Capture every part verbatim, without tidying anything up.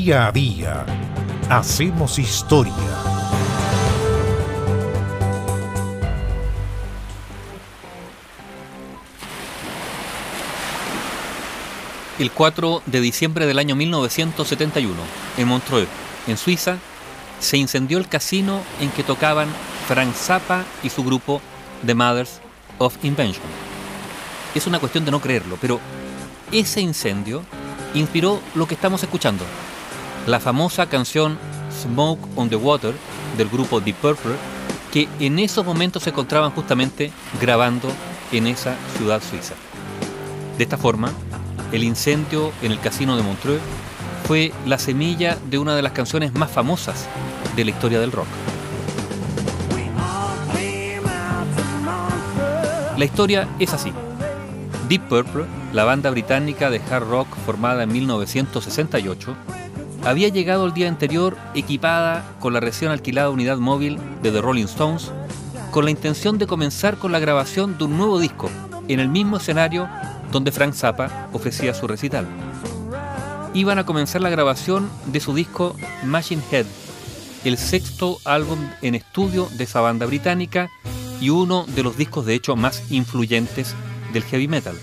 Día a día hacemos historia. El cuatro de diciembre del año mil novecientos setenta y uno, en Montreux, en Suiza, se incendió el casino en que tocaban Frank Zappa y su grupo The Mothers of Invention. Es una cuestión de no creerlo, pero ese incendio inspiró lo que estamos escuchando, la famosa canción Smoke on the Water del grupo Deep Purple, que en esos momentos se encontraban justamente grabando en esa ciudad suiza. De esta forma, el incendio en el casino de Montreux fue la semilla de una de las canciones más famosas de la historia del rock. La historia es así. Deep Purple, la banda británica de hard rock formada en mil novecientos sesenta y ocho, había llegado el día anterior equipada con la recién alquilada unidad móvil de The Rolling Stones, con la intención de comenzar con la grabación de un nuevo disco en el mismo escenario donde Frank Zappa ofrecía su recital. Iban a comenzar la grabación de su disco Machine Head, el sexto álbum en estudio de esa banda británica y uno de los discos de hecho más influyentes del heavy metal.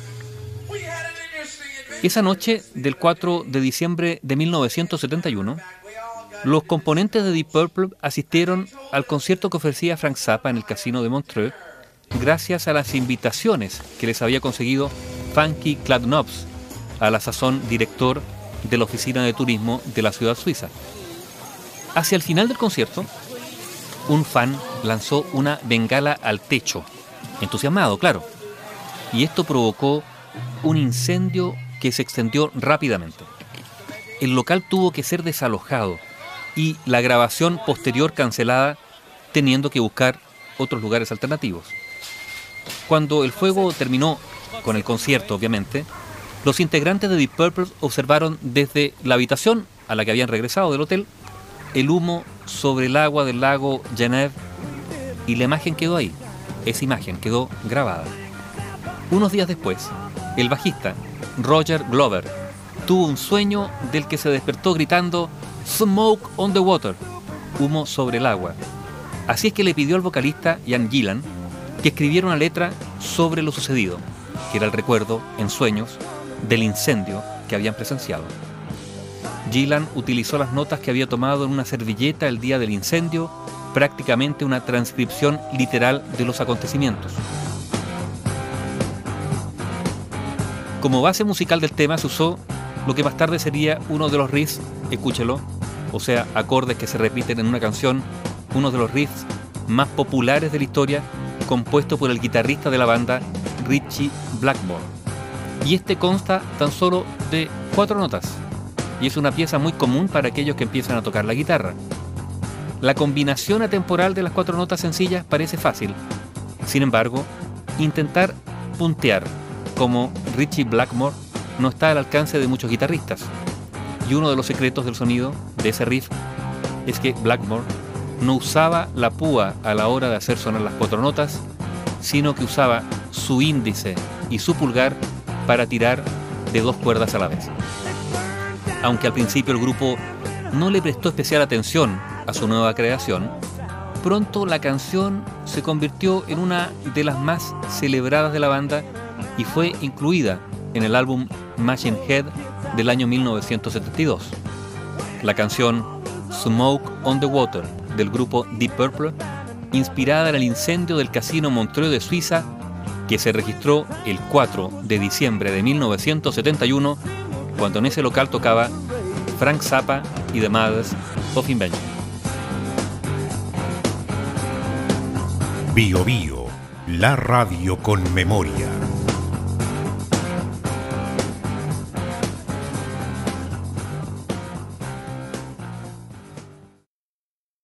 Esa noche del cuatro de diciembre de mil novecientos setenta y uno, los componentes de Deep Purple asistieron al concierto que ofrecía Frank Zappa en el casino de Montreux gracias a las invitaciones que les había conseguido Funky Clad Knobs, a la sazón director de la oficina de turismo de la ciudad suiza. Hacia el final del concierto, un fan lanzó una bengala al techo, entusiasmado, claro, y esto provocó un incendio que se extendió rápidamente. El local tuvo que ser desalojado y la grabación posterior cancelada, teniendo que buscar otros lugares alternativos. Cuando el fuego terminó con el concierto, obviamente, los integrantes de Deep Purple observaron desde la habitación a la que habían regresado del hotel el humo sobre el agua del lago Genève y la imagen quedó ahí. Esa imagen quedó grabada. Unos días después, el bajista Roger Glover tuvo un sueño del que se despertó gritando "Smoke on the water", humo sobre el agua. Así es que le pidió al vocalista Ian Gillan que escribiera una letra sobre lo sucedido, que era el recuerdo, en sueños, del incendio que habían presenciado. Gillan utilizó las notas que había tomado en una servilleta el día del incendio, prácticamente una transcripción literal de los acontecimientos. Como base musical del tema se usó lo que más tarde sería uno de los riffs, escúchelo, o sea, acordes que se repiten en una canción, uno de los riffs más populares de la historia, compuesto por el guitarrista de la banda, Ritchie Blackmore. Y este consta tan solo de cuatro notas, y es una pieza muy común para aquellos que empiezan a tocar la guitarra. La combinación atemporal de las cuatro notas sencillas parece fácil. Sin embargo, intentar puntear como Ritchie Blackmore no está al alcance de muchos guitarristas. Y uno de los secretos del sonido de ese riff es que Blackmore no usaba la púa a la hora de hacer sonar las cuatro notas, sino que usaba su índice y su pulgar para tirar de dos cuerdas a la vez. Aunque al principio el grupo no le prestó especial atención a su nueva creación, pronto la canción se convirtió en una de las más celebradas de la banda y fue incluida en el álbum Machine Head del año mil novecientos setenta y dos. La canción Smoke on the Water del grupo Deep Purple, inspirada en el incendio del casino Montreux de Suiza, que se registró el cuatro de diciembre de mil novecientos setenta y uno, cuando en ese local tocaba Frank Zappa y The Mothers of Invention. Bio Bio, la radio con memoria.